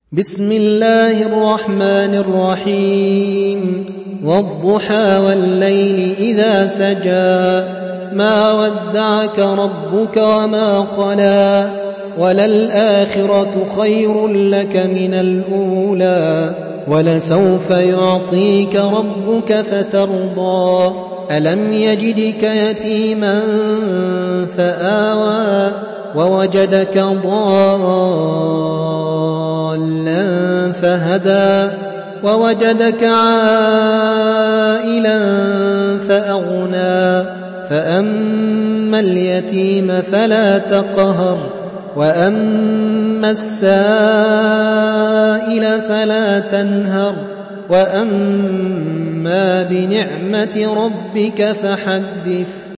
بسم الله الرحمن الرحيم والضحى والليل إذا سجى ما ودعك ربك وما قلى وللآخرة خير لك من الأولى ولسوف يعطيك ربك فترضى ألم يجدك يتيما فآوى ووجدك ضالا فهدى ووجدك عائلا فأغنى فأما اليتيم فلا تقهر وأما السائل فلا تنهر وأما بنعمة ربك فحدث